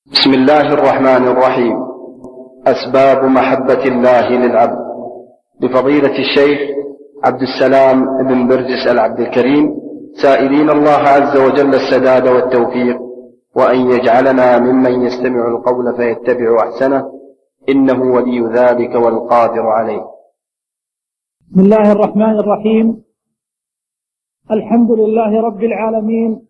بسم الله الرحمن الرحيم. أسباب محبة الله للعبد، لفضيلة الشيخ عبد السلام بن برجس العبد الكريم، سائلين الله عز وجل السداد والتوفيق، وأن يجعلنا ممن يستمع القول فيتبع أحسنه، إنه ولي ذلك والقادر عليه. بسم الله الرحمن الرحيم. الحمد لله رب العالمين،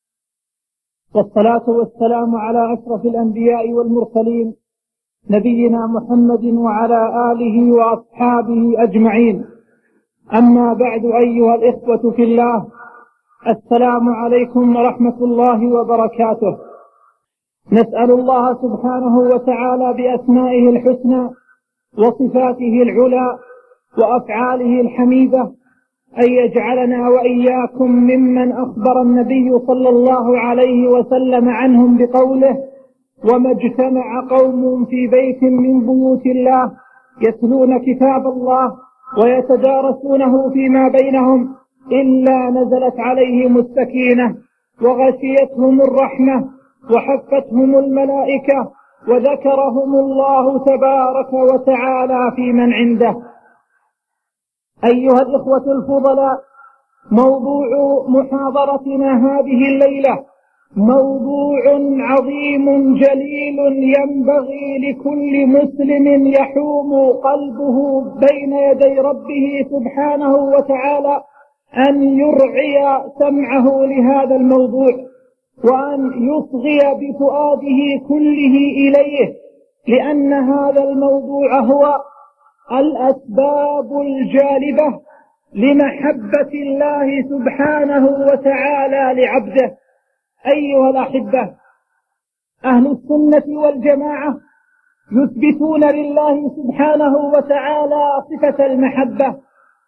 والصلاة والسلام على أشرف الأنبياء والمرسلين، نبينا محمد وعلى آله وأصحابه أجمعين. أما بعد، أيها الإخوة في الله، السلام عليكم ورحمة الله وبركاته. نسأل الله سبحانه وتعالى بأسمائه الحسنى وصفاته العلى وأفعاله الحميدة أن يجعلنا وإياكم ممن أخبر النبي صلى الله عليه وسلم عنهم بقوله: وما اجتمع قوم في بيت من بيوت الله يتلون كتاب الله ويتدارسونه فيما بينهم إلا نزلت عليهم السكينة وغشيتهم الرحمة وحفتهم الملائكة وذكرهم الله تبارك وتعالى في من عنده. أيها الإخوة الفضلاء، موضوع محاضرتنا هذه الليلة موضوع عظيم جليل، ينبغي لكل مسلم يحوم قلبه بين يدي ربه سبحانه وتعالى أن يرعي سمعه لهذا الموضوع، وأن يصغي بفؤاده كله إليه، لأن هذا الموضوع هو الأسباب الجالبة لمحبة الله سبحانه وتعالى لعبده. أيها الأحبة، أهل السنة والجماعة يثبتون لله سبحانه وتعالى صفة المحبة،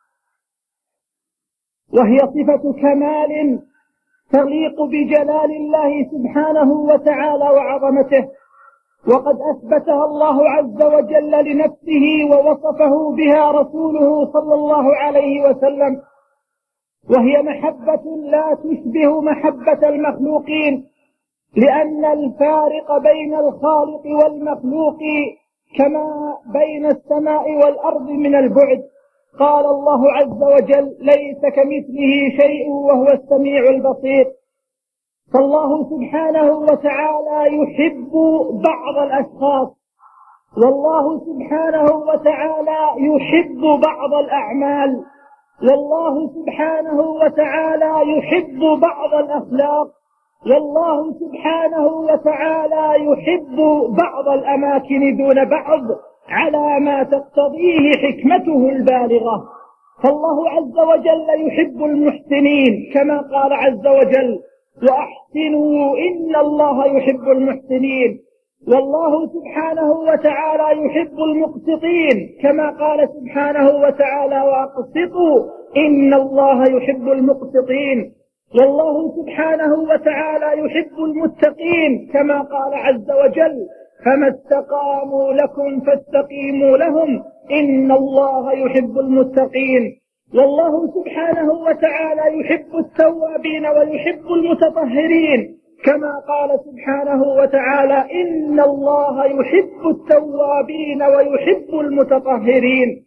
وهي صفة كمال تليق بجلال الله سبحانه وتعالى وعظمته، وقد أثبتها الله عز وجل لنفسه ووصفه بها رسوله صلى الله عليه وسلم، وهي محبة لا تشبه محبة المخلوقين، لأن الفارق بين الخالق والمخلوق كما بين السماء والأرض من البعد. قال الله عز وجل: ليس كمثله شيء وهو السميع البصير. فالله سبحانه وتعالى يحب بعض الأشخاص، والله سبحانه وتعالى يحب بعض الأعمال، والله سبحانه وتعالى يحب بعض الأخلاق، والله سبحانه وتعالى يحب بعض الأماكن دون بعض على ما تقتضيه حكمته البالغة. فالله عز وجل يحب المحسنين كما قال عز وجل: وأحسنوا إن الله يحب المحسنين. والله سبحانه وتعالى يحب المقسطين كما قال سبحانه وتعالى: وأقسطوا إن الله يحب المقسطين. والله سبحانه وتعالى يحب المتقين كما قال عز وجل: فما استقاموا لكم فاستقيموا لهم إن الله يحب المتقين. والله سبحانه وتعالى يحب التوابين ويحب المتطهرين كما قال سبحانه وتعالى: إن الله يحب التوابين ويحب المتطهرين.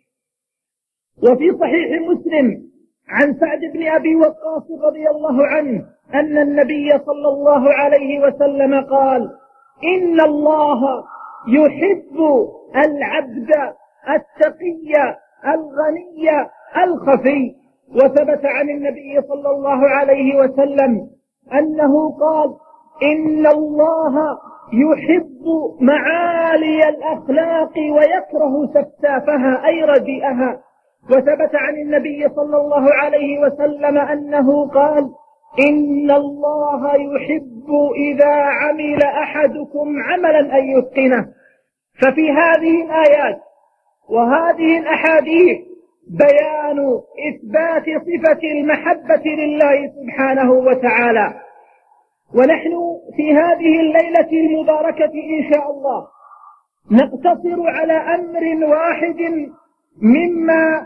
وفي صحيح مسلم عن سعد بن أبي وقاص رضي الله عنه أن النبي صلى الله عليه وسلم قال: إن الله يحب العبد التقي الغني الخفي. وثبت عن النبي صلى الله عليه وسلم أنه قال: إن الله يحب معالي الأخلاق ويكره سفسافها أي رديئها. وثبت عن النبي صلى الله عليه وسلم أنه قال: إن الله يحب إذا عمل أحدكم عملا أن يتقنه. ففي هذه الآيات وهذه الأحاديث بيان إثبات صفة المحبة لله سبحانه وتعالى. ونحن في هذه الليلة المباركة إن شاء الله نقتصر على أمر واحد مما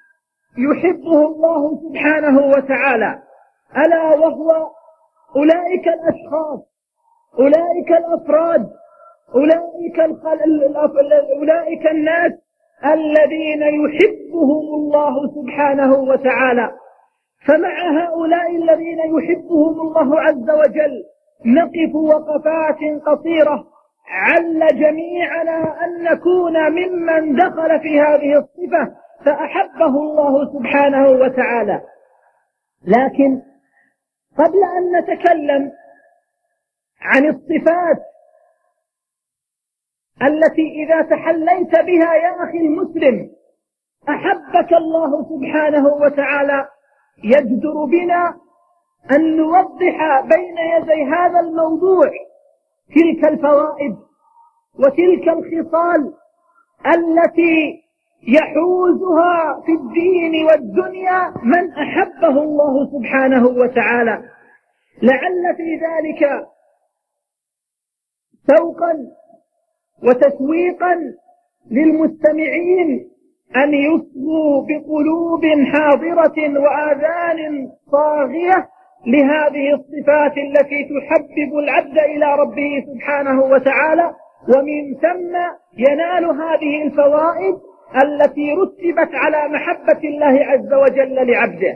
يحبه الله سبحانه وتعالى، ألا وهو أولئك الأشخاص، أولئك الأفراد أولئك الناس الذين يحبهم الله سبحانه وتعالى. فمع هؤلاء الذين يحبهم الله عز وجل نقف وقفات قصيرة عل جميعنا أن نكون ممن دخل في هذه الصفة فأحبه الله سبحانه وتعالى. لكن قبل أن نتكلم عن الصفات التي إذا تحليت بها يا أخي المسلم أحبك الله سبحانه وتعالى، يجدر بنا أن نوضح بين يدي هذا الموضوع تلك الفوائد وتلك الخصال التي يحوزها في الدين والدنيا من أحبه الله سبحانه وتعالى، لعل في ذلك سوقا وتسويقا للمستمعين أن يصغوا بقلوب حاضرة وآذان صاغية لهذه الصفات التي تحبب العبد إلى ربه سبحانه وتعالى، ومن ثم ينال هذه الفوائد التي رتبت على محبة الله عز وجل لعبده.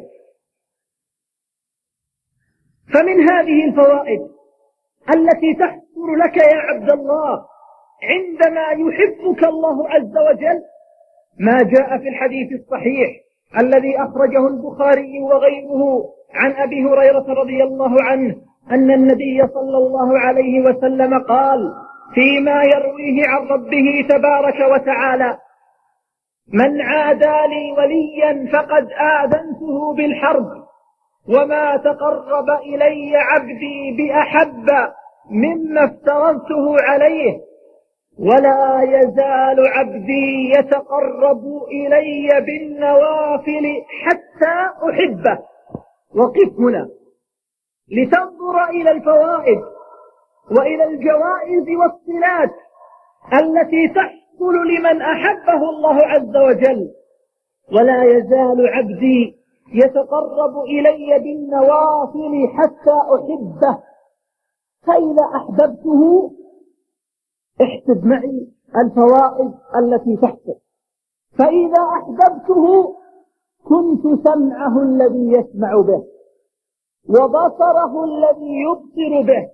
فمن هذه الفوائد التي تحصل لك يا عبد الله عندما يحبك الله عز وجل ما جاء في الحديث الصحيح الذي أخرجه البخاري وغيره عن أبي هريرة رضي الله عنه أن النبي صلى الله عليه وسلم قال فيما يرويه عن ربه تبارك وتعالى: من عادى لي وليا فقد آذنته بالحرب، وما تقرب إلي عبدي بأحب مما افترضته عليه، ولا يزال عبدي يتقرب إلي بالنوافل حتى أحبه. وقف هنا لتنظر إلى الفوائد وإلى الجوائز والصلات التي تحصل لمن أحبه الله عز وجل. ولا يزال عبدي يتقرب إلي بالنوافل حتى أحبه، فإذا أحببته احسب معي الفوائد التي تحصل. فإذا أحببته كنت سمعه الذي يسمع به، وبصره الذي يبصر به،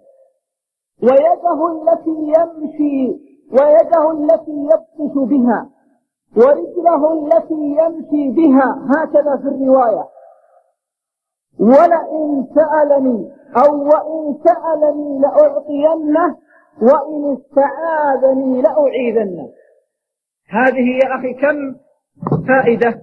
ويده التي يبطش بها، ورجله التي يمشي بها، هكذا في الرواية. وإن سألني لأعطينه، وإن استعاذني لأعيذنه. هذه يا أخي كم فائدة؟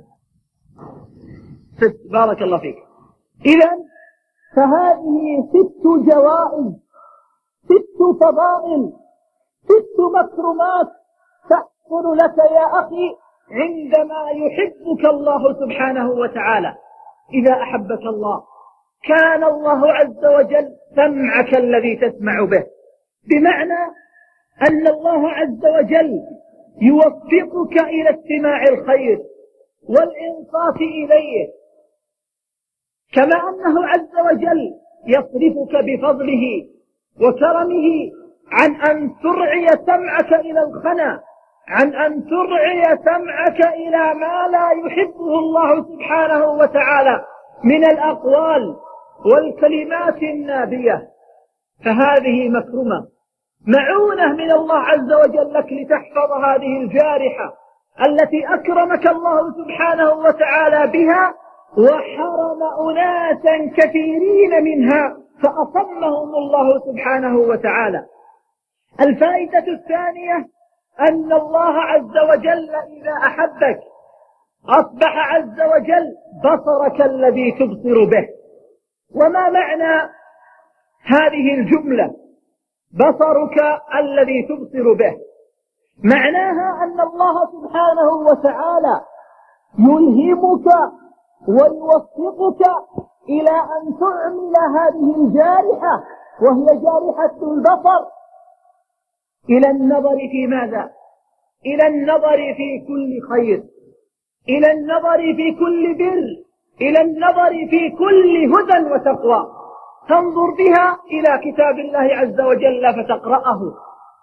6. بارك الله فيك. إذن فهذه 6 جوائز، 6 فضائل، 6 مكرمات تحصل لك يا أخي عندما يحبك الله سبحانه وتعالى. إذا أحبك الله كان الله عز وجل سمعك الذي تسمع به، بمعنى أن الله عز وجل يوفقك إلى استماع الخير والإنصات إليه، كما أنه عز وجل يصرفك بفضله وكرمه عن أن ترعي سمعك إلى الخنا، عن أن ترعي سمعك إلى ما لا يحبه الله سبحانه وتعالى من الأقوال والكلمات النابية. فهذه مكرمة، معونة من الله عز وجل لك لتحفظ هذه الجارحة التي أكرمك الله سبحانه وتعالى بها، وحرم أناسا كثيرين منها فأصمهم الله سبحانه وتعالى. الفائدة الثانية أن الله عز وجل إذا أحبك أصبح عز وجل بصرك الذي تبصر به. وما معنى هذه الجملة بصرك الذي تبصر به؟ معناها أن الله سبحانه وتعالى يلهمك ويوفقك إلى أن تعمل هذه الجارحة، وهي جارحة البصر، إلى النظر في ماذا؟ إلى النظر في كل خير، إلى النظر في كل بر، إلى النظر في كل هدى وتقوى، تنظر بها إلى كتاب الله عز وجل فتقرأه،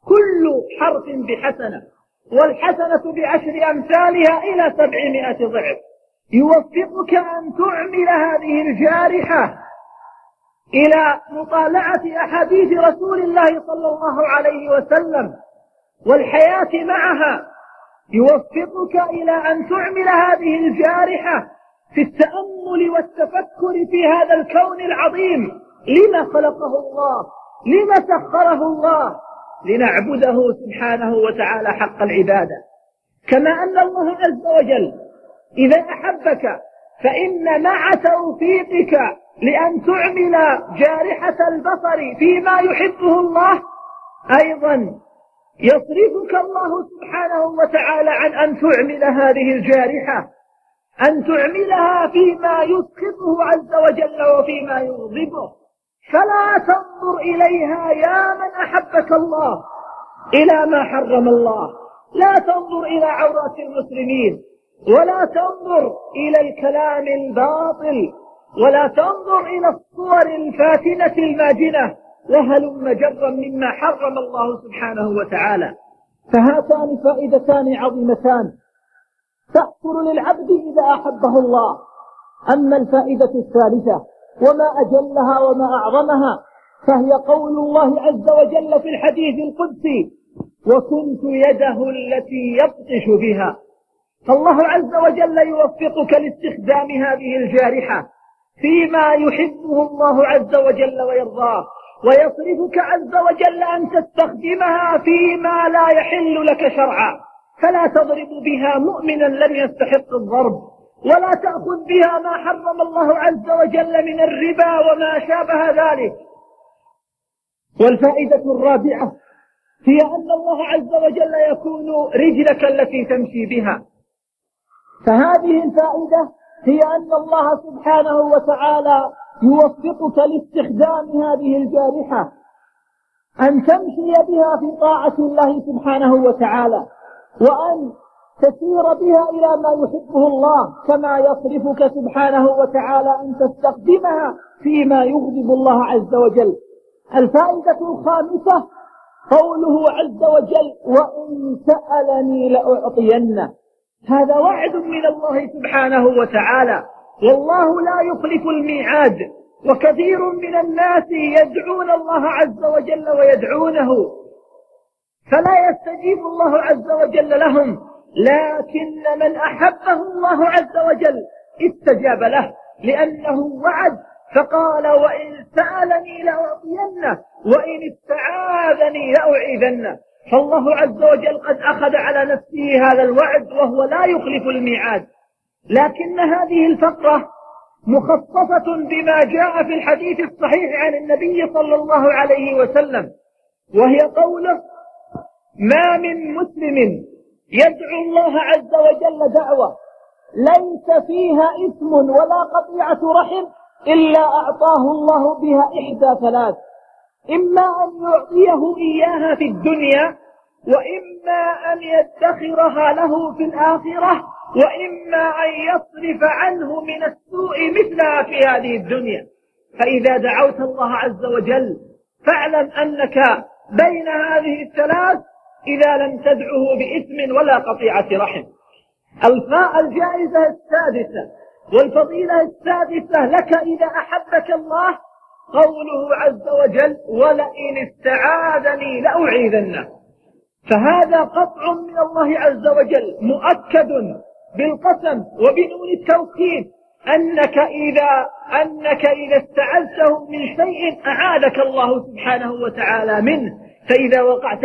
كل حرف بحسنة، والحسنة بعشر أمثالها إلى 700 ضعف. يوفقك أن تعمل هذه الجارحة إلى مطالعة أحاديث رسول الله صلى الله عليه وسلم والحياة معها. يوفقك إلى أن تعمل هذه الجارحة في التأمل والتفكر في هذا الكون العظيم. لما خلقه الله؟ لما سخره الله؟ لنعبده سبحانه وتعالى حق العبادة. كما أن الله عز وجل إذا أحبك فإن مع توفيقك لأن تعمل جارحة البصر فيما يحبه الله أيضا يصرفك الله سبحانه وتعالى عن أن تعمل هذه الجارحة، أن تعملها فيما يسخطه عز وجل وفيما يغضبه. فلا تنظر إليها يا من أحبك الله إلى ما حرم الله، لا تنظر إلى عورات المسلمين، ولا تنظر إلى الكلام الباطل، ولا تنظر إلى الصور الفاتنة الماجنة، وهلم جرا مما حرم الله سبحانه وتعالى. فهاتان فائدتان عظيمتان تحصل للعبد إذا أحبه الله. أما الفائدة الثالثة وما أجلها وما أعظمها فهي قول الله عز وجل في الحديث القدسي: وكنت يده التي يبطش بها. فالله عز وجل يوفقك لاستخدام هذه الجارحة فيما يحبه الله عز وجل ويرضاه، ويصرفك عز وجل أن تستخدمها فيما لا يحل لك شرعا. فلا تضرب بها مؤمنا لم يستحق الضرب، ولا تأخذ بها ما حرم الله عز وجل من الربا وما شابه ذلك. والفائدة الرابعة هي أن الله عز وجل يكون رجلك التي تمشي بها. فهذه الفائدة هي أن الله سبحانه وتعالى يوفقك لاستخدام هذه الجارحة أن تمشي بها في طاعة الله سبحانه وتعالى، وأن تسير بها إلى ما يحبه الله، كما يصرفك سبحانه وتعالى أن تستخدمها فيما يغضب الله عز وجل. الفائدة الخامسة قوله عز وجل: وإن سألني لأعطينه. هذا وعد من الله سبحانه وتعالى، والله لا يخلف الميعاد. وكثير من الناس يدعون الله عز وجل ويدعونه فلا يستجيب الله عز وجل لهم، لكن من أحبه الله عز وجل استجاب له، لأنه وعد فقال: وإن سألني لأعطينه وإن استعاذني لأعيذنه. فالله عز وجل قد أخذ على نفسه هذا الوعد وهو لا يخلف الميعاد. لكن هذه الفقرة مخصصة بما جاء في الحديث الصحيح عن النبي صلى الله عليه وسلم، وهي قوله: ما من مسلم يدعو الله عز وجل دعوة ليس فيها إثم ولا قطيعة رحم إلا أعطاه الله بها إحدى ثلاث: إما أن يعطيه إياها في الدنيا، وإما أن يدخرها له في الآخرة، وإما أن يصرف عنه من السوء مثلها في هذه الدنيا. فإذا دعوت الله عز وجل فاعلم أنك بين هذه الثلاث إذا لم تدعه بإثم ولا قطيعة رحم. الجائزة السادسة والفضيلة السادسة لك إذا أحبك الله قوله عز وجل: ولئن استعاذني لأعيذنه. فهذا قطع من الله عز وجل مؤكد بالقسم وبنون التوكيد أنك إذا استعذته من شيء أعاذك الله سبحانه وتعالى منه. فإذا وقعت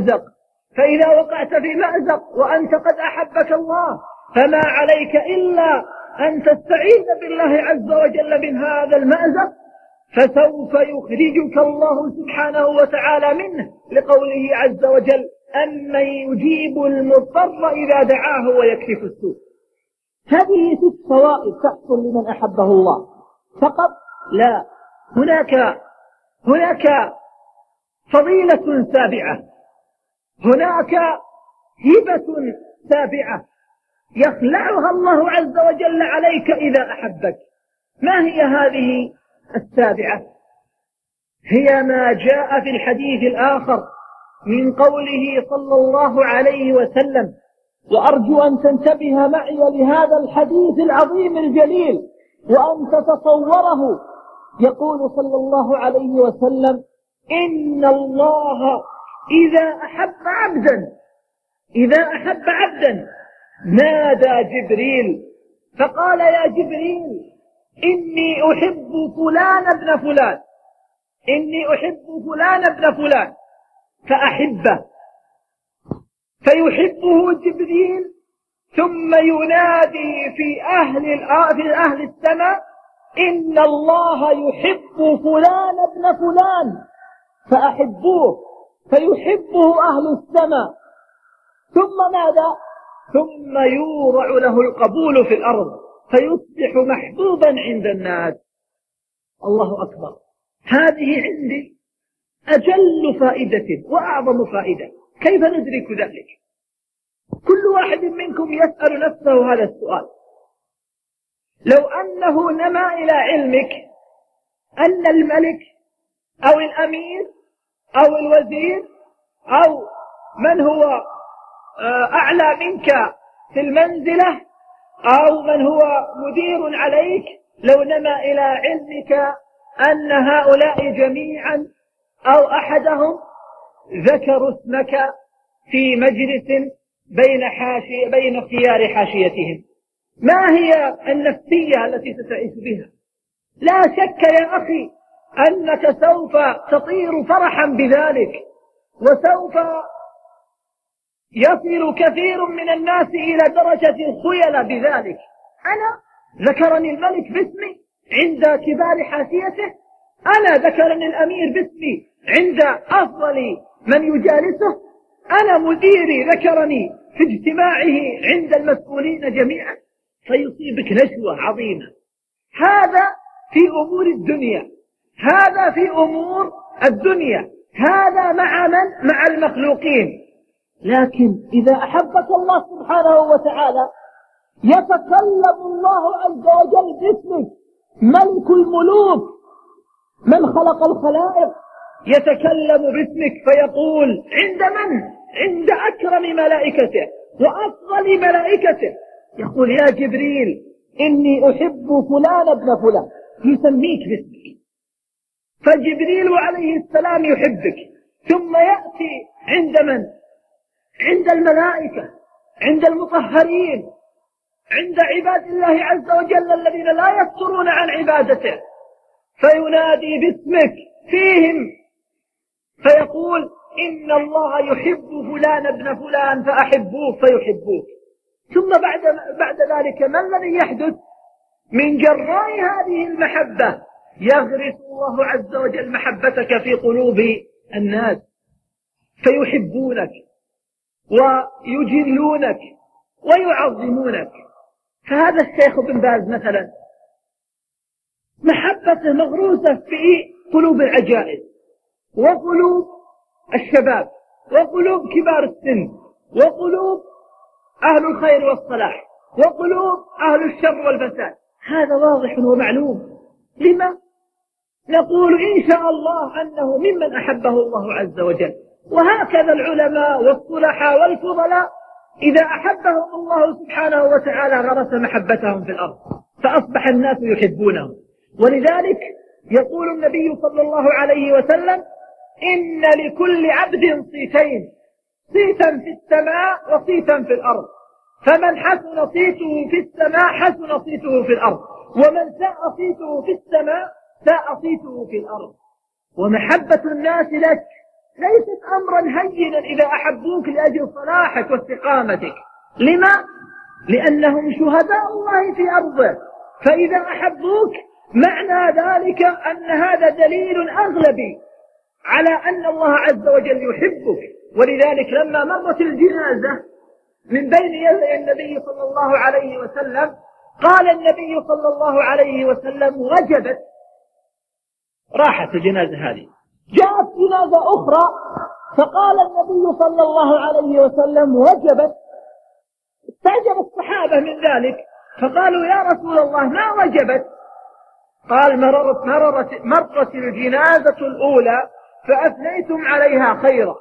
في مأزق وأنت قد أحبك الله فما عليك إلا أن تستعيذ بالله عز وجل من هذا المأزق، فسوف يخرجك الله سبحانه وتعالى منه، لقوله عز وجل: أمن يجيب المضطر إذا دعاه ويكشف السوء. هذه 6 فوائد تحصل لمن أحبه الله فقط؟ لا، هناك فضيلة سابعة، هناك هبة سابعة يخلعها الله عز وجل عليك إذا أحبك. ما هي هذه السابعة؟ هي ما جاء في الحديث الآخر من قوله صلى الله عليه وسلم، وأرجو أن تنتبه معي لهذا الحديث العظيم الجليل وأن تتصوره. يقول صلى الله عليه وسلم: إن الله إذا أحب عبدا نادى جبريل فقال: يا جبريل، إني أحب فلان ابن فلان، إني أحب فلان ابن فلان فأحبه. فيحبه جبريل، ثم ينادي في أهل السماء: إن الله يحب فلان ابن فلان فأحبوه. فيحبه أهل السماء، ثم ماذا؟ ثم يورع له القبول في الأرض فيصبح محبوبا عند الناس. الله أكبر. هذه عندي أجل فائدة وأعظم فائدة. كيف ندرك ذلك؟ كل واحد منكم يسأل نفسه هذا السؤال. لو أنه نما إلى علمك أن الملك أو الأمير أو الوزير أو من هو أعلى منك في المنزلة أو من هو مدير عليك، لو نما إلى علمك أن هؤلاء جميعا أو أحدهم ذكروا اسمك في مجلس بين خيار حاشيتهم، ما هي النفسية التي ستعيش بها؟ لا شك يا أخي أنك سوف تطير فرحا بذلك، وسوف يصل كثير من الناس إلى درجة الخيل بذلك. أنا ذكرني الملك باسمي عند كبار حاشيته، أنا ذكرني الأمير باسمي عند أفضل من يجالسه، أنا مديري ذكرني في اجتماعه عند المسؤولين جميعا، فيصيبك نشوة عظيمة. هذا في أمور الدنيا، هذا في أمور الدنيا، هذا مع من؟ مع المخلوقين. لكن إذا أحبك الله سبحانه وتعالى يتكلم الله عز وجل باسمك، ملك الملوك من خلق الخلائق يتكلم باسمك فيقول عند من؟ عند أكرم ملائكته وأفضل ملائكته، يقول: يا جبريل، إني أحب فلان ابن فلان، يسميك باسمك. فجبريل عليه السلام يحبك، ثم يأتي عند من؟ عند الملائكة، عند المطهرين، عند عباد الله عز وجل الذين لا يفترون عن عبادته، فينادي باسمك فيهم فيقول: إن الله يحب فلان ابن فلان فأحبوه فيحبوك. ثم بعد ذلك ما الذي يحدث؟ من جراء هذه المحبة يغرس الله عز وجل محبتك في قلوب الناس فيحبونك ويجلونك ويعظمونك. فهذا الشيخ ابن باز مثلا محبته مغروسة في قلوب العجائز وقلوب الشباب وقلوب كبار السن وقلوب أهل الخير والصلاح وقلوب أهل الشر والفساد. هذا واضح ومعلوم. لما؟ نقول إن شاء الله أنه ممن أحبه الله عز وجل. وهكذا العلماء والصلحاء والفضلاء إذا أحبهم الله سبحانه وتعالى غرس محبتهم في الأرض فأصبح الناس يحبونهم. ولذلك يقول النبي صلى الله عليه وسلم: إن لكل عبد صيتين، صيتا في السماء وصيتا في الأرض، فمن حسن صيته في السماء حسن صيته في الأرض، ومن ساء صيته في السماء ساء صيته في الأرض. ومحبة الناس لك ليست أمرا هينا إذا أحبوك لأجل صلاحك واستقامتك. لما؟ لأنهم شهداء الله في أرضه، فإذا أحبوك معنى ذلك أن هذا دليل أغلبي على أن الله عز وجل يحبك. ولذلك لما مرت الجنازة من بين يدي النبي صلى الله عليه وسلم قال النبي صلى الله عليه وسلم: وجبت. راحت الجنازة هذه، جاءت جنازة أخرى فقال النبي صلى الله عليه وسلم: وجبت. استعجب الصحابة من ذلك فقالوا: يا رسول الله ما وجبت؟ قال: مرت الجنازة الأولى فأثنيتم عليها خيرا،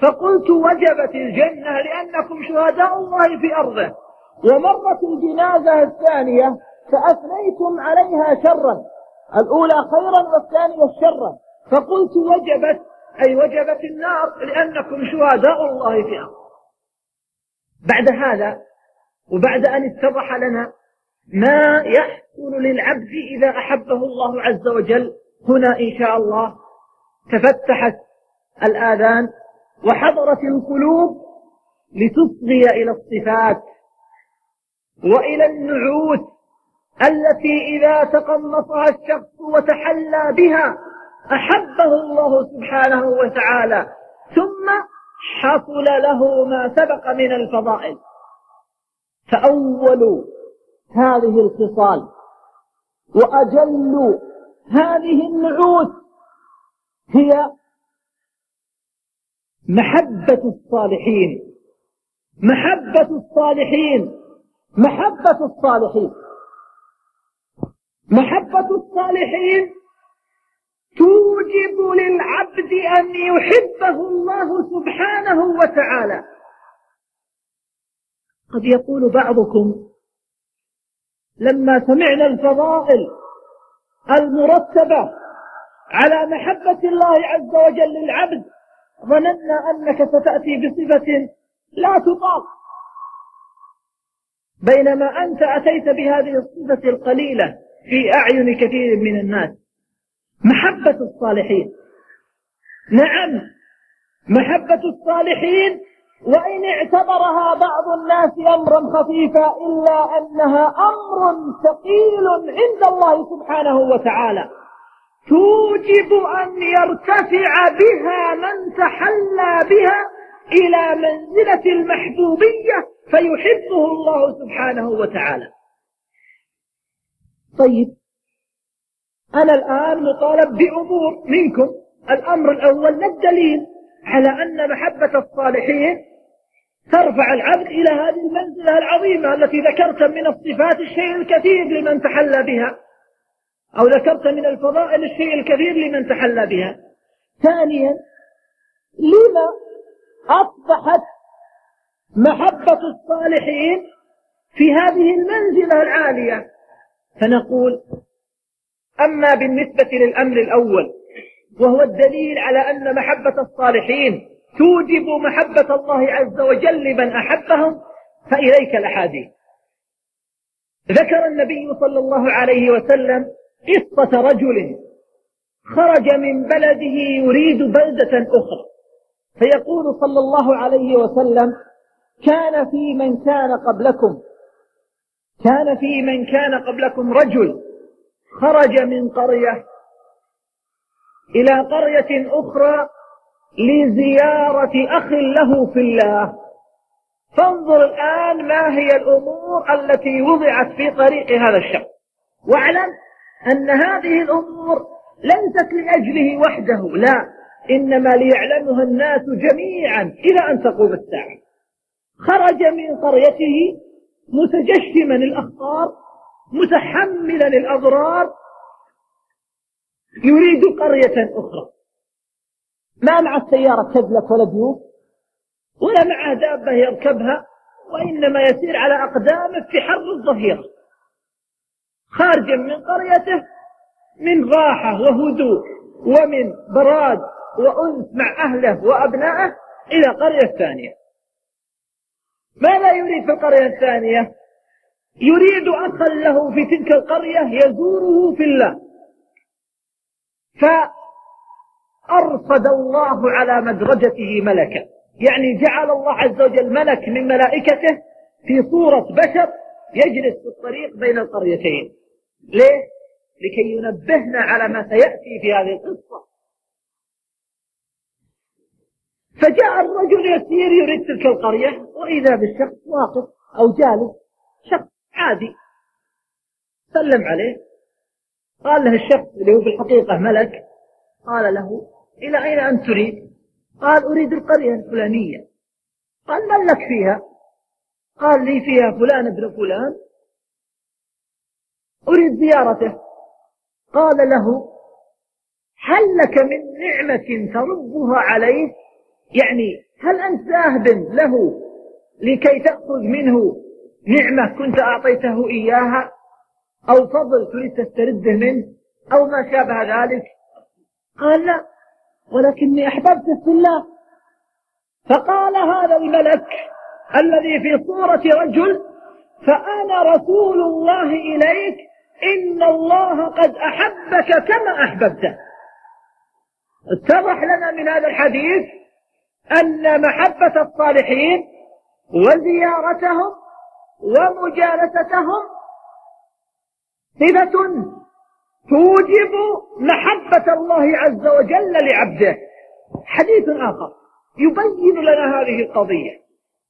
فقلت وجبت الجنة لأنكم شهداء الله في أرضه. ومرت الجنازة الثانية فأثنيتم عليها شرا، الأولى خيرا والثانية شرا، فقلت وجبت، أي وجبت النار لأنكم شهداء الله في أرضه. بعد هذا وبعد أن اتضح لنا ما يحصل للعبد إذا أحبه الله عز وجل، هنا إن شاء الله تفتحت الآذان وحضرت القلوب لتصغي إلى الصفات وإلى النعوت التي إذا تقمصها الشخص وتحلى بها أحبه الله سبحانه وتعالى، ثم حصل له ما سبق من الفضائل. فأول هذه الخصال وأجل هذه النعوت هي محبة الصالحين. محبة الصالحين، محبة الصالحين، محبة الصالحين توجب للعبد أن يحبه الله سبحانه وتعالى. قد يقول بعضكم لما سمعنا الفضائل المرتبة على محبة الله عز وجل للعبد ظننا أنك ستأتي بصفة لا تطاق، بينما أنت أتيت بهذه الصفة القليلة في أعين كثير من الناس، محبة الصالحين. نعم، محبة الصالحين وإن اعتبرها بعض الناس أمرا خفيفا إلا أنها أمر ثقيل عند الله سبحانه وتعالى، توجب أن يرتفع بها من تحلى بها إلى منزلة المحبوبية فيحبه الله سبحانه وتعالى. طيب، أنا الآن مطالب بأمور منكم. الأمر الأول الدليل على أن محبة الصالحين ترفع العبد إلى هذه المنزلة العظيمة التي ذكرت من الصفات الشيء الكثير لمن تحلى بها، أو ذكرت من الفضائل الشيء الكثير لمن تحلى بها. ثانيا، لما أصبحت محبة الصالحين في هذه المنزلة العالية؟ فنقول أما بالنسبة للأمر الأول وهو الدليل على أن محبة الصالحين توجب محبة الله عز وجل لمن أحبهم، فإليك الأحاديث. ذكر النبي صلى الله عليه وسلم قصة رجل خرج من بلده يريد بلدة أخرى، فيقول صلى الله عليه وسلم: كان في من كان قبلكم رجل خرج من قرية إلى قرية أخرى لزيارة أخ له في الله. فانظر الآن ما هي الأمور التي وضعت في طريق هذا الشخص، واعلم أن هذه الأمور ليست لأجله وحده، لا، إنما ليعلمها الناس جميعا إلى أن تقوم الساعة. خرج من قريته متجشما الأخطار، متحملا الأضرار، يريد قرية أخرى. ما مع السيارة تدلك ولا ديوب ولا مع دابة يركبها، وإنما يسير على أقدامه في حر الظهيرة، خارجا من قريته من راحة وهدوء ومن براد وأنس مع أهله وأبنائه إلى قرية ثانية. ما لا يريد في القرية الثانية؟ يريد أخا له في تلك القرية يزوره في الله. فأرصد الله على مدرجته ملكا، يعني جعل الله عز وجل ملك من ملائكته في صورة بشر يجلس في الطريق بين القريتين. ليه؟ لكي ينبهنا على ما سيأتي في هذه القصة. فجاء الرجل يسير يريد تلك القرية، وإذا بالشخص واقف أو جالس، شخص عادي. سلم عليه، قال له الشخص اللي هو في الحقيقة ملك، قال له: إلى أين أنت تريد؟ قال: أريد القرية الفلانية. قال: من لك فيها؟ قال: لي فيها فلان ابن فلان، أريد زيارته. قال له: هل لك من نعمة تردها عليه؟ يعني هل أنت ذاهب له لكي تأخذ منه نعمة كنت أعطيته إياها، أو فضل تريد تسترده منه، أو ما شابه ذلك؟ قال لا، ولكني أحببته في الله. فقال هذا الملك الذي في صورة رجل: فأنا رسول الله إليك، إن الله قد أحبك كما أحببته. اتضح لنا من هذا الحديث أن محبة الصالحين وزيارتهم ومجالستهم صفة توجب محبة الله عز وجل لعبده. حديث آخر يبين لنا هذه القضية.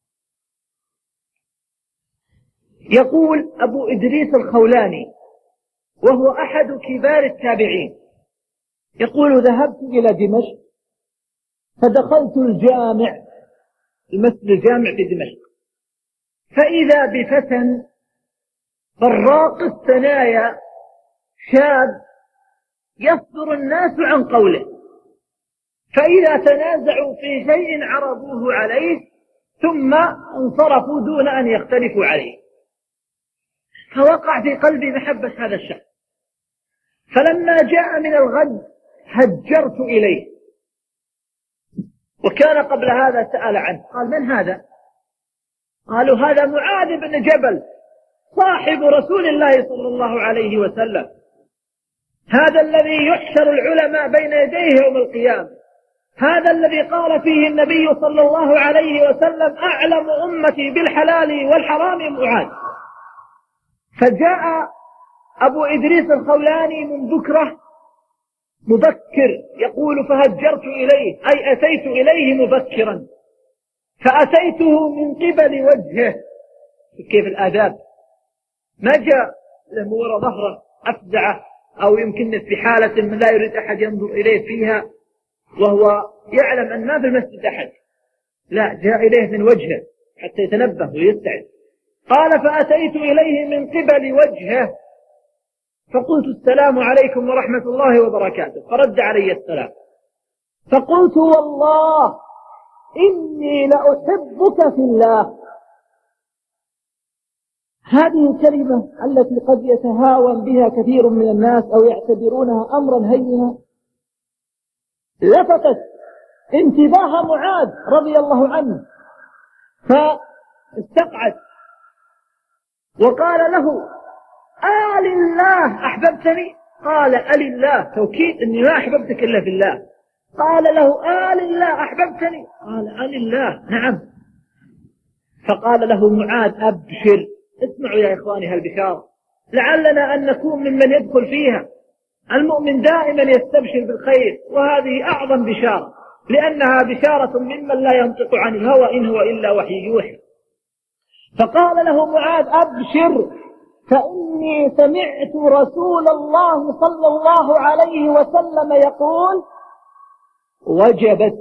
يقول أبو إدريس الخولاني وهو أحد كبار التابعين، يقول: ذهبت إلى دمشق فدخلت الجامع، المسجد الجامع في دمشق، فإذا بفتى براق الثنايا شاب يصدر الناس عن قوله، فإذا تنازعوا في شيء عرضوه عليه ثم انصرفوا دون أن يختلفوا عليه. فوقع في قلبي محبة هذا الشخص، فلما جاء من الغد هجرت إليه، وكان قبل هذا سأل عنه، قال: من هذا؟ قالوا: هذا معاذ بن جبل صاحب رسول الله صلى الله عليه وسلم، هذا الذي يحشر العلماء بين يديه يوم القيامة، هذا الذي قال فيه النبي صلى الله عليه وسلم: أعلم أمتي بالحلال والحرام معاذ. فجاء أبو إدريس الخولاني من بكرة مبكر، يقول: فهجرت إليه، أي أتيت إليه مبكرا، فأتيته من قبل وجهه. كيف الآداب، ما جاء له وراء ظهره أفزعه، أو يمكن في حالة من لا يريد أحد ينظر إليه فيها وهو يعلم أن ما في المسجد أحد، لا، جاء إليه من وجهه حتى يتنبه ويستعد. قال: فأتيت إليه من قبل وجهه فقلت: السلام عليكم ورحمة الله وبركاته. فرد علي السلام، فقلت: والله إني لأحبك في الله. هذه الكلمة التي قد يتهاون بها كثير من الناس أو يعتبرونها أمرا هينا لفتت انتباه معاذ رضي الله عنه، فاستقعد وقال له: آل الله أحببتني؟ قال: آل الله، توكيد أني ما أحببتك إلا في الله. قال له: آل الله أحببتني؟ قال: آل الله، نعم. فقال له معاذ: أبشر. اسمعوا يا إخواني هالبشارة، لعلنا أن نكون ممن يدخل فيها. المؤمن دائما يستبشر بالخير، وهذه أعظم بشارة، لأنها بشارة ممن لا ينطق عن الهوى إن هو إلا وحي يوحى. فقال له معاذ: أبشر، فإني سمعت رسول الله صلى الله عليه وسلم يقول: وجبت.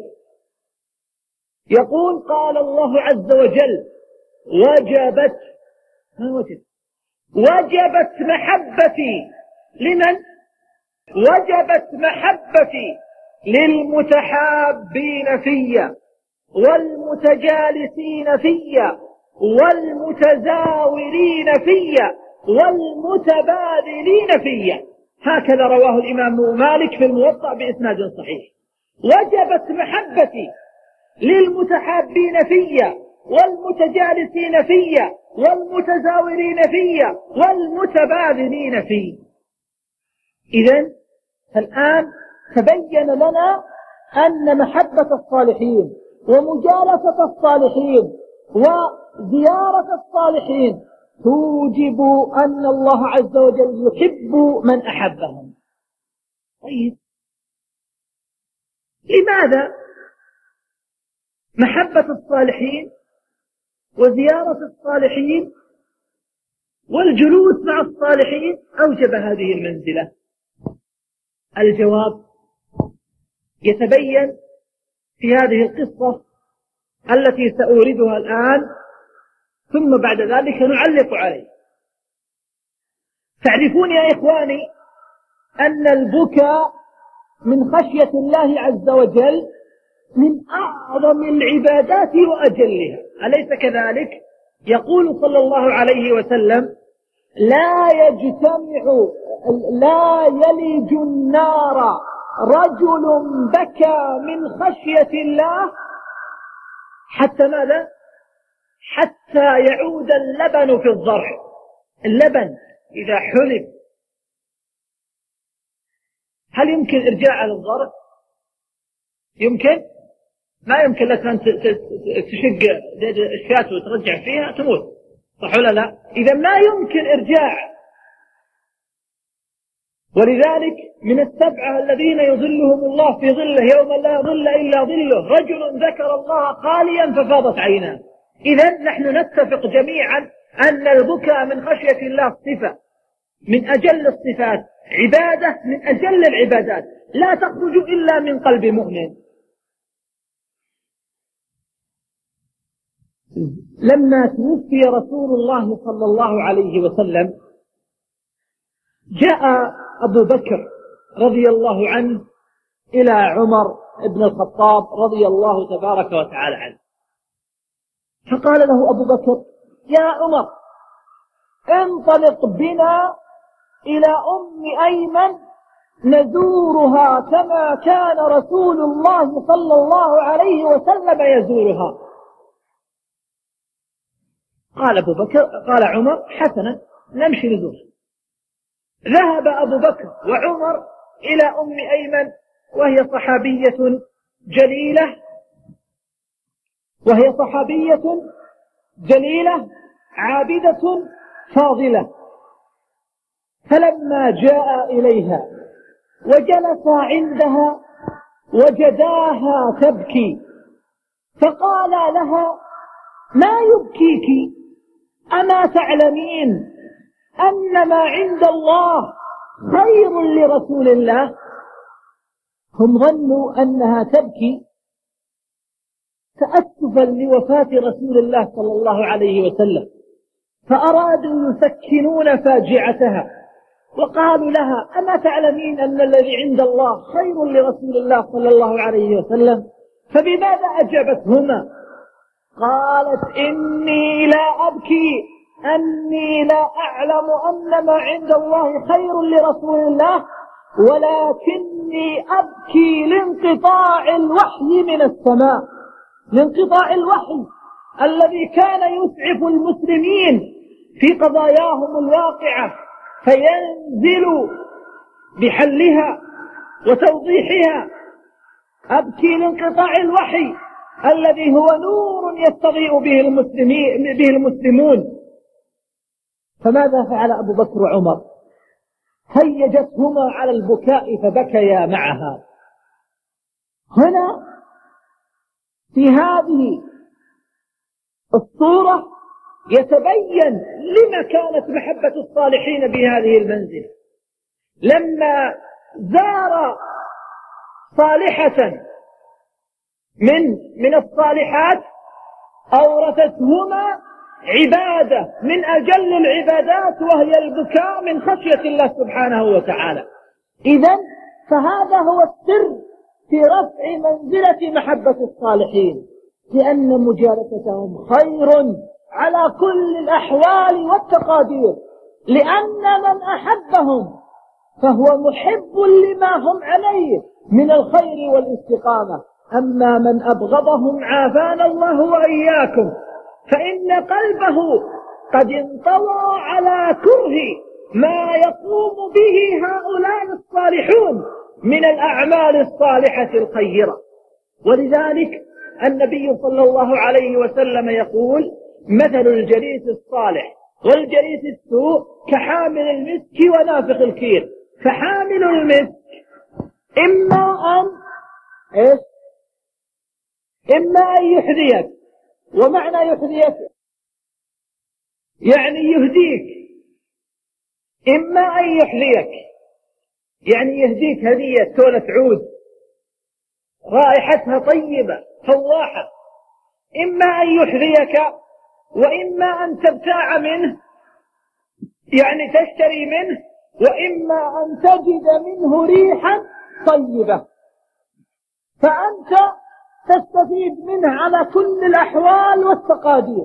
يقول: قال الله عز وجل: وجبت. ما وجبت؟ وجبت محبتي لمن؟ وجبت محبتي للمتحابين في والمتجالسين في والمتزاورين في والمتبادلين في. هكذا رواه الإمام مالك في الموطأ بإسناد صحيح. وجبت محبتي للمتحابين في والمتجالسين في والمتزاورين في والمتبادلين في. إذن الآن تبين لنا أن محبة الصالحين ومجالسة الصالحين وزيارة الصالحين توجب أن الله عز وجل يحب من أحبهم. طيب، لماذا محبة الصالحين وزيارة الصالحين والجلوس مع الصالحين أوجب هذه المنزلة؟ الجواب يتبين في هذه القصة التي سأوردها الآن، ثم بعد ذلك نعلق عليه. تعرفون يا إخواني أن البكاء من خشية الله عز وجل من أعظم العبادات وأجلها، أليس كذلك؟ يقول صلى الله عليه وسلم: لا يلج النار رجل بكى من خشية الله حتى ماذا؟ حتى يعود اللبن في الضرع. اللبن إذا حلب هل يمكن إرجاع للضرع؟ يمكن؟ ما يمكن لك أن تشق الشاة وترجع فيها تموت، صح ولا لا؟ إذا ما يمكن إرجاع. ولذلك من السبعة الذين يظلهم الله في ظله يوم لا ظل إلا ظله رجل ذكر الله خاليا ففاضت عيناه. إذا نحن نتفق جميعا أن البكاء من خشية الله صفة من أجل الصفات، عبادة من أجل العبادات، لا تخرج إلا من قلب مؤمن. لما توفي رسول الله صلى الله عليه وسلم جاء أبو بكر رضي الله عنه إلى عمر بن الخطاب رضي الله تبارك وتعالى عنه، فقال له أبو بكر: يا عمر، انطلق بنا إلى أم أيمن نزورها كما كان رسول الله صلى الله عليه وسلم يزورها. قال عمر: حسنا، نمشي نزورها. ذهب أبو بكر وعمر إلى أم أيمن، وهي صحابية جليلة عابدة فاضلة. فلما جاء إليها وجلس عندها وجداها تبكي، فقال لها: ما يبكيك؟ أما تعلمين أن ما عند الله خير لرسول الله؟ هم ظنوا أنها تبكي تأسفا لوفاة رسول الله صلى الله عليه وسلم، فأرادوا يسكنون فاجعتها، وقالوا لها: أما تعلمين أن الذي عند الله خير لرسول الله صلى الله عليه وسلم؟ فبماذا أجابتهما؟ قالت: إني لا أبكي، أني لا أعلم أن ما عند الله خير لرسول الله، ولكني أبكي لانقطاع الوحي من السماء، لانقطاع الوحي الذي كان يسعف المسلمين في قضاياهم الواقعة فينزل بحلها وتوضيحها. أبكي لانقطاع الوحي الذي هو نور يستضيء به المسلمون. فماذا فعل أبو بكر وعمر؟ هيجتهما على البكاء فبكيا معها. هنا في هذه الصورة يتبين لما كانت محبة الصالحين بهذه المنزلة. لما زار صالحة من الصالحات أورثتهما عبادة من أجل العبادات، وهي البكاء من خشية الله سبحانه وتعالى. إذن فهذا هو السر في رفع منزلة محبة الصالحين، لأن مجالستهم خير على كل الأحوال والتقادير، لأن من أحبهم فهو محب لما هم عليه من الخير والاستقامة. أما من أبغضهم عافانا الله وإياكم فإن قلبه قد انطوى على كره ما يقوم به هؤلاء الصالحون من الأعمال الصالحة الخيرة. ولذلك النبي صلى الله عليه وسلم يقول: مثل الجليس الصالح والجليس السوء كحامل المسك ونافخ الكير. فحامل المسك إما أن يحذيك. ومعنى يحذيك يعني يهديك. إما أن يحذيك يعني يهديك هدية تولة عود رائحتها طيبة فواحة. إما أن يحذيك وإما أن تبتاع منه يعني تشتري منه، وإما أن تجد منه ريحا طيبة. فأنت تستفيد منه على كل الأحوال والتقادير.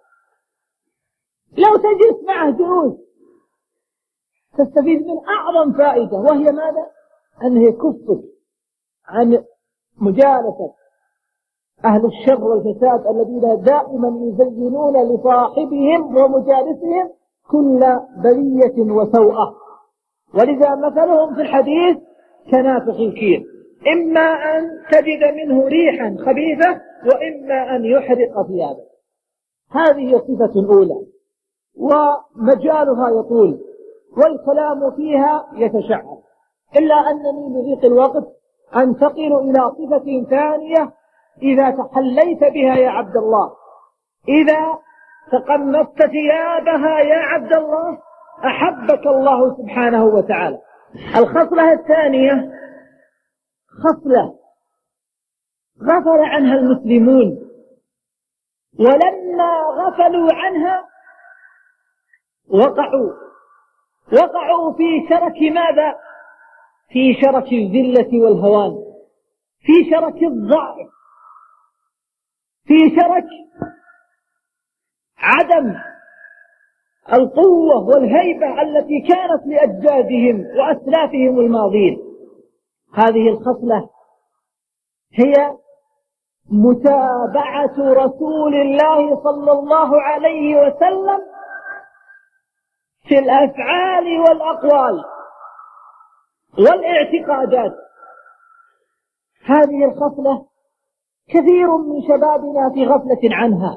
لو تجلس معه جلوس تستفيد من أعظم فائدة، وهي ماذا؟ أنه يكفك عن مجالسة أهل الشر والفساد الذين دائما يزينون لصاحبهم ومجالسهم كل بلية وسوءة. ولذا مثلهم في الحديث كنافخ الكير، إما أن تجد منه ريحا خبيثة وإما أن يحرق ثيابك. هذه صفة أولى ومجالها يطول والكلام فيها يتشعب، إلا أنني بضيق الوقت أنتقل إلى صفة ثانية إذا تحليت بها يا عبد الله، إذا تقمصت ثيابها يا عبد الله أحبك الله سبحانه وتعالى. الخصلة الثانية خصلة غفل عنها المسلمون، ولما غفلوا عنها وقعوا في شرك ماذا؟ في شرك الذلة والهوان، في شرك الضعف، في شرك عدم القوة والهيبة التي كانت لأجدادهم وأسلافهم الماضين. هذه الخصلة هي متابعة رسول الله صلى الله عليه وسلم في الأفعال والأقوال والاعتقادات. هذه الخصلة كثير من شبابنا في غفلة عنها،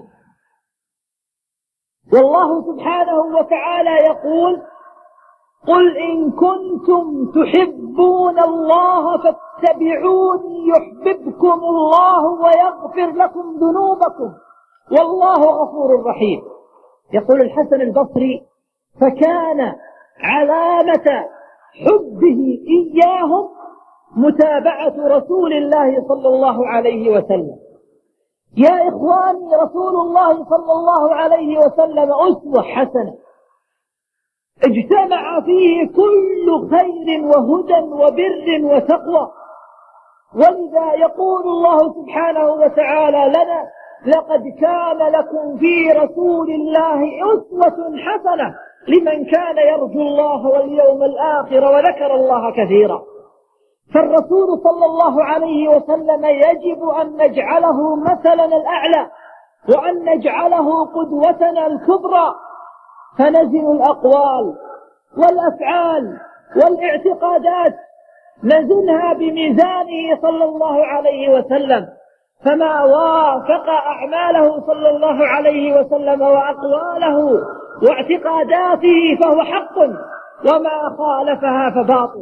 والله سبحانه وتعالى يقول: قل إن كنتم تحبون الله فاتبعوني يحببكم الله ويغفر لكم ذنوبكم والله غفور رحيم. يقول الحسن البصري: فكان علامة حبه إياهم متابعة رسول الله صلى الله عليه وسلم. يا إخواني، رسول الله صلى الله عليه وسلم أسوة حسنة اجتمع فيه كل خير وهدى وبر وتقوى، ولذا يقول الله سبحانه وتعالى لنا: لقد كان لكم في رسول الله أسوة حسنة لمن كان يرجو الله واليوم الآخر وذكر الله كثيرا. فالرسول صلى الله عليه وسلم يجب أن نجعله مثلنا الأعلى وأن نجعله قدوتنا الكبرى، فنزن الأقوال والأفعال والاعتقادات نزنها بميزانه صلى الله عليه وسلم، فما وافق أعماله صلى الله عليه وسلم وأقواله واعتقاداته فهو حق، وما خالفها فباطل.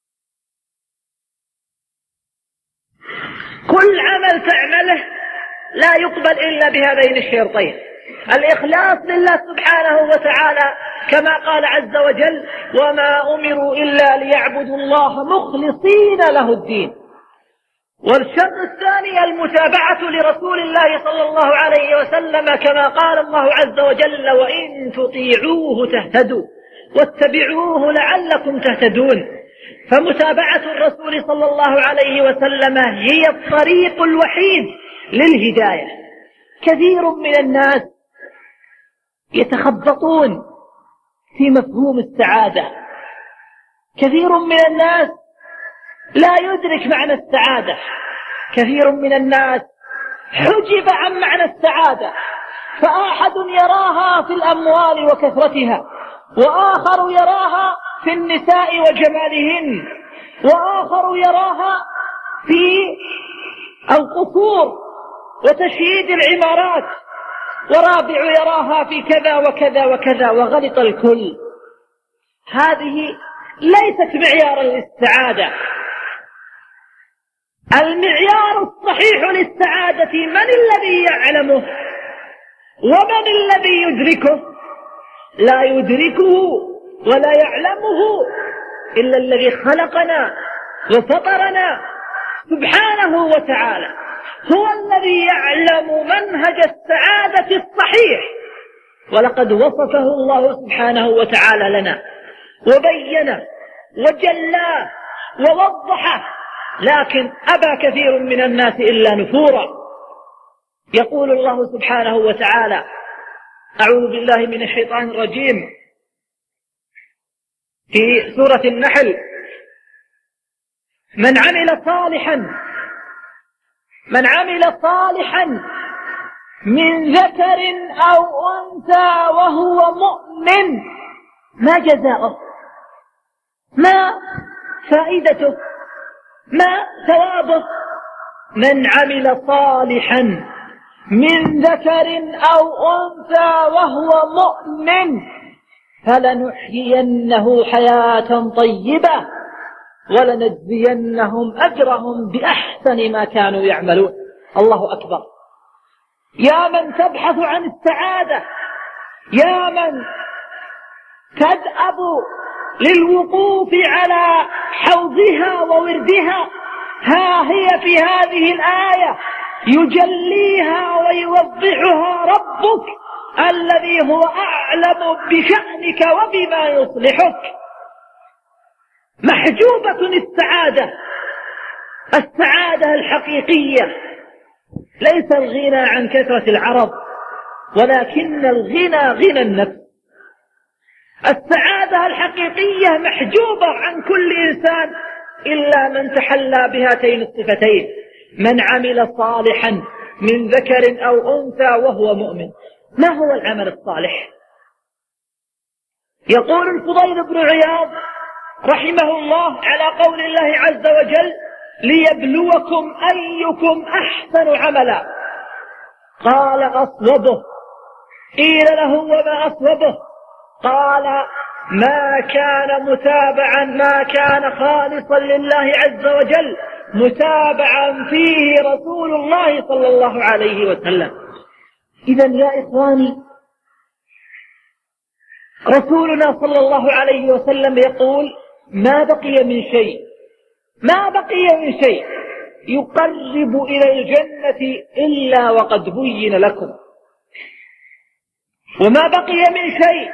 كل عمل تعمله لا يقبل إلا بهذين الشرطين: الإخلاص لله سبحانه وتعالى كما قال عز وجل: وما أمروا إلا ليعبدوا الله مخلصين له الدين. والشرط الثاني المتابعة لرسول الله صلى الله عليه وسلم كما قال الله عز وجل: وإن تطيعوه تهتدوا واتبعوه لعلكم تهتدون. فمتابعة الرسول صلى الله عليه وسلم هي الطريق الوحيد للهداية. كثير من الناس يتخبطون في مفهوم السعادة، كثير من الناس لا يدرك معنى السعادة، كثير من الناس حجب عن معنى السعادة، فأحد يراها في الأموال وكثرتها، وآخر يراها في النساء وجمالهن، وآخر يراها في القصور وتشييد العمارات، ورابع يراها في كذا وكذا وكذا، وغلط الكل. هذه ليست معيارا للسعادة. المعيار الصحيح للسعادة من الذي يعلمه ومن الذي يدركه؟ لا يدركه ولا يعلمه إلا الذي خلقنا وفطرنا سبحانه وتعالى، هو الذي يعلم منهج السعادة الصحيح، ولقد وصفه الله سبحانه وتعالى لنا وبينه وجلاه ووضحه لكن أبى كثير من الناس إلا نفورا. يقول الله سبحانه وتعالى: أعوذ بالله من الشيطان الرجيم في سورة النحل: من عمل صالحا من ذكر أو أنثى وهو مؤمن ما جزاؤه، ما فائدته، ما ثوابه؟ من عمل صالحا من ذكر أو أنثى وهو مؤمن فلنحيينه حياة طيبة ولنجزينهم أجرهم بأحسن ما كانوا يعملون. الله أكبر. يا من تبحث عن السعادة، يا من تدأب للوقوف على حوضها ووردها، ها هي في هذه الآية يجليها ويوضحها ربك الذي هو أعلم بشأنك وبما يصلحك. محجوبة السعادة الحقيقية ليس الغنى عن كثرة العرض، ولكن الغنى غنى النفس. السعادة الحقيقية محجوبة عن كل إنسان إلا من تحلى بهاتين الصفتين: من عمل صالحا من ذكر أو أنثى وهو مؤمن. ما هو العمل الصالح؟ يقول الفضيل بن عياض رحمه الله على قول الله عز وجل: ليبلوكم أيكم أحسن عملا. قال: أصوبه. قيل له: وما أصوبه؟ قال: ما كان متابعا، ما كان خالصا لله عز وجل، متابعا فيه رسول الله صلى الله عليه وسلم. إذن يا إخواني، رسولنا صلى الله عليه وسلم يقول: ما بقي من شيء يقرب إلى الجنة إلا وقد بين لكم، وما بقي من شيء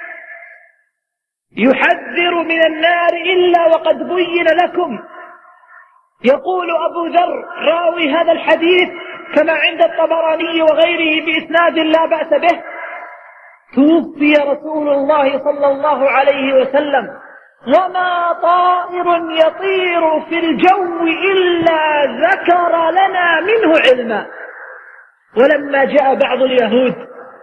يحذر من النار إلا وقد بين لكم. يقول أبو ذر راوي هذا الحديث كما عند الطبراني وغيره بإسناد لا بأس به: توفي رسول الله صلى الله عليه وسلم وما طائر يطير في الجو إلا ذكر لنا منه علما. ولما جاء بعض اليهود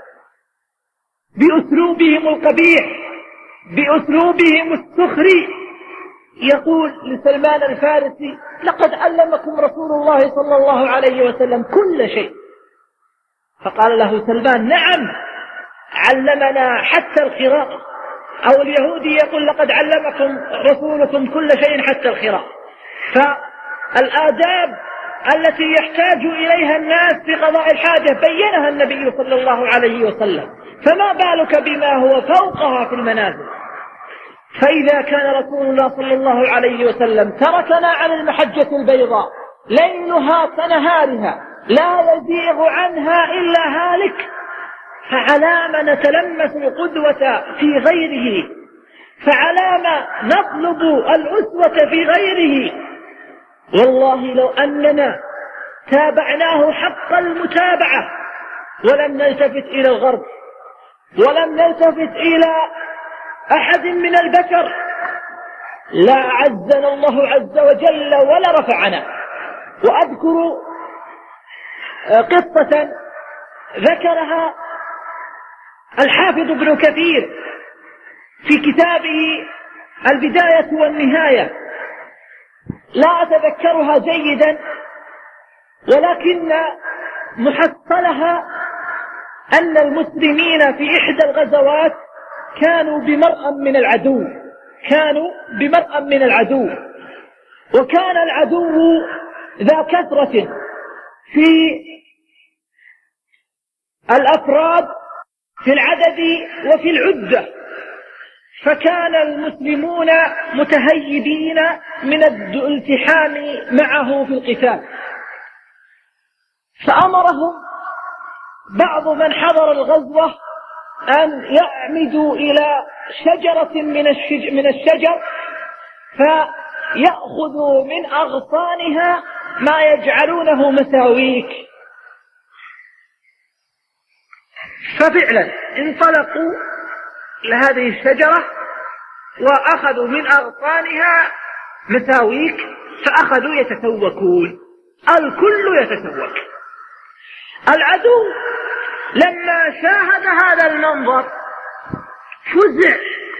بأسلوبهم القبيح، بأسلوبهم السخري، يقول لسلمان الفارسي: لقد علمكم رسول الله صلى الله عليه وسلم كل شيء. فقال له سلمان: نعم، علمنا حتى القراءة. أو اليهودي يقول: لقد علمكم رسولكم كل شيء حتى القراءة. فالآداب التي يحتاج إليها الناس في قضاء الحاجة بينها النبي صلى الله عليه وسلم، فما بالك بما هو فوقها في المنازل. فإذا كان رسول الله صلى الله عليه وسلم تركنا على المحجة البيضاء ليلها كنهارها لا يزيغ عنها إلا هالك، فعلام نتلمس القدوة في غيره، فعلام نطلب الأسوة في غيره. والله لو أننا تابعناه حق المتابعة ولم نلتفت إلى الغرب ولم نلتفت إلى أحد من البشر لا عزنا الله عز وجل ولا رفعنا. وأذكر قصة ذكرها الحافظ ابن كثير في كتابه البداية والنهاية، لا أتذكرها جيدا، ولكن محصلها أن المسلمين في إحدى الغزوات كانوا بمرأى من العدو، وكان العدو ذا كثرة في الأفراد في العدد وفي العدة، فكان المسلمون متهيبين من الالتحام معه في القتال. فأمرهم بعض من حضر الغزوة أن يعمدوا إلى شجرة من الشجر يأخذوا من أغصانها ما يجعلونه مساويك. ففعلا انطلقوا لهذه الشجرة وأخذوا من أغصانها مساويك، فأخذوا يتسوكون، الكل يتسوك. العدو لما شاهد هذا المنظر فزع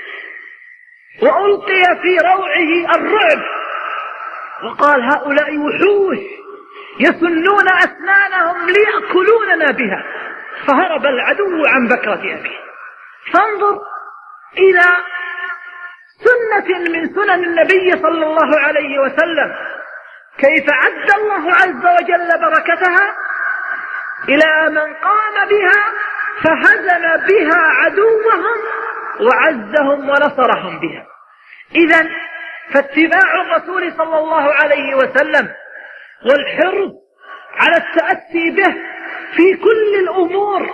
وألقي في روعه الرعب، وقال هؤلاء وحوش يسنون أسنانهم ليأكلوننا بها، فهرب العدو عن بكرة أبيه. فانظر إلى سنة من سنن النبي صلى الله عليه وسلم كيف عد الله عز وجل بركتها إلى من قام بها فهزم بها عدوهم وعزهم ونصرهم بها. إذن فاتباع الرسول صلى الله عليه وسلم والحرص على التأسي به في كل الأمور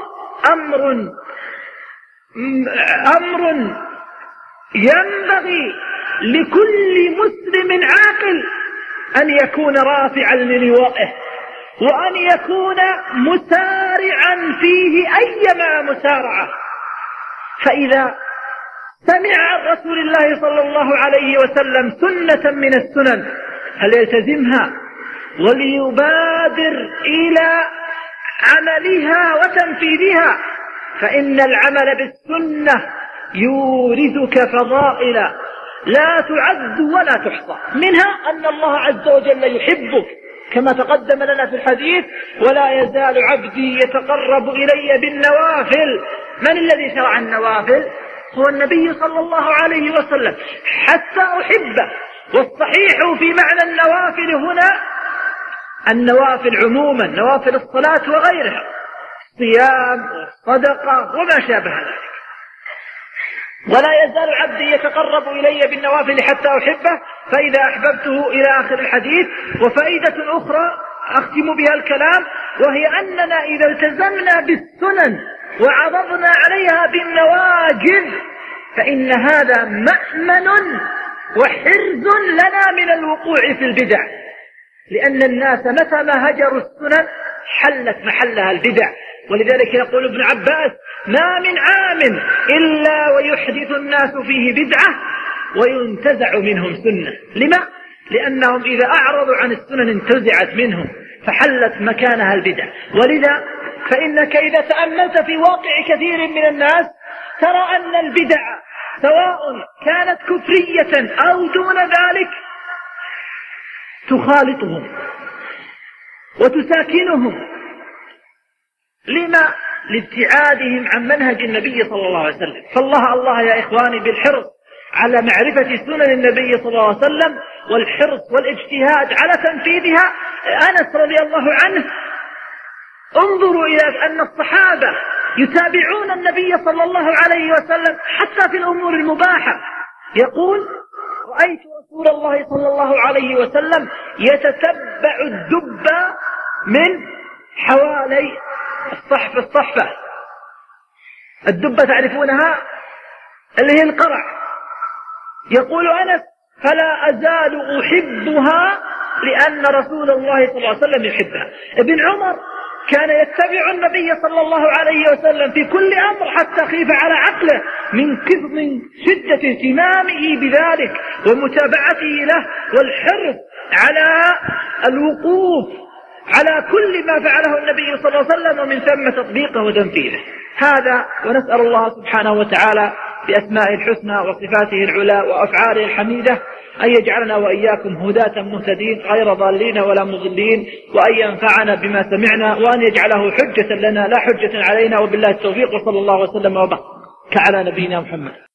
أمر ينبغي لكل مسلم عاقل أن يكون رافعا للوائه، وأن يكون مسارعا فيه أيما مسارعة. فإذا سمع عن رسول الله صلى الله عليه وسلم سنة من السنن فليلتزمها وليبادر إلى عملها وتنفيذها، فإن العمل بالسنة يورثك فضائل لا تعد ولا تحصى. منها أن الله عز وجل يحبك كما تقدم لنا في الحديث: ولا يزال عبدي يتقرب إلي بالنوافل. من الذي شرع النوافل؟ هو النبي صلى الله عليه وسلم حتى أحبه. والصحيح في معنى النوافل هنا النوافل عموما، نوافل الصلاة وغيرها، صيام وصدقة وما شابه ذلك. ولا يزال عبدي يتقرب إلي بالنوافل حتى أحبه فإذا أحببته إلى آخر الحديث. وفائدة أخرى أختم بها الكلام، وهي أننا إذا التزمنا بالسنن وعضضنا عليها بالنواجذ فإن هذا مأمن وحرز لنا من الوقوع في البدع، لأن الناس متى ما هجروا السنن حلت محلها البدع. ولذلك يقول ابن عباس: ما من عام إلا ويحدث الناس فيه بدعة وينتزع منهم سنة. لما؟ لأنهم إذا أعرضوا عن السنن انتزعت منهم فحلت مكانها البدع. ولذا فإنك إذا تأملت في واقع كثير من الناس ترى أن البدع سواء كانت كفرية أو دون ذلك تخالطهم وتساكنهم. لما؟ لابتعادهم عن منهج النبي صلى الله عليه وسلم. فالله يا إخواني بالحرص على معرفة سنن النبي صلى الله عليه وسلم والحرص والاجتهاد على تنفيذها. أنس رضي الله عنه، انظروا إلى أن الصحابة يتابعون النبي صلى الله عليه وسلم حتى في الأمور المباحة. يقول: رأيت رسول الله صلى الله عليه وسلم يتتبع الدب من حوالي الصحفة. الدبة تعرفونها اللي هي القرع. يقول أنس: فلا أزال أحبها لأن رسول الله صلى الله عليه وسلم يحبها. ابن عمر كان يتبع النبي صلى الله عليه وسلم في كل أمر حتى خيف على عقله من شدة اهتمامه بذلك ومتابعته له والحرص على الوقوف على كل ما فعله النبي صلى الله عليه وسلم ومن ثم تطبيقه وتنفيذه. هذا، ونسأل الله سبحانه وتعالى بأسمائه الحسنى وصفاته العلى وأفعاله الحميدة أن يجعلنا وإياكم هداة مهتدين غير ضالين ولا مضلين، وأن ينفعنا بما سمعنا، وأن يجعله حجة لنا لا حجة علينا. وبالله التوفيق، وصلى الله وسلم وبارك على نبينا محمد.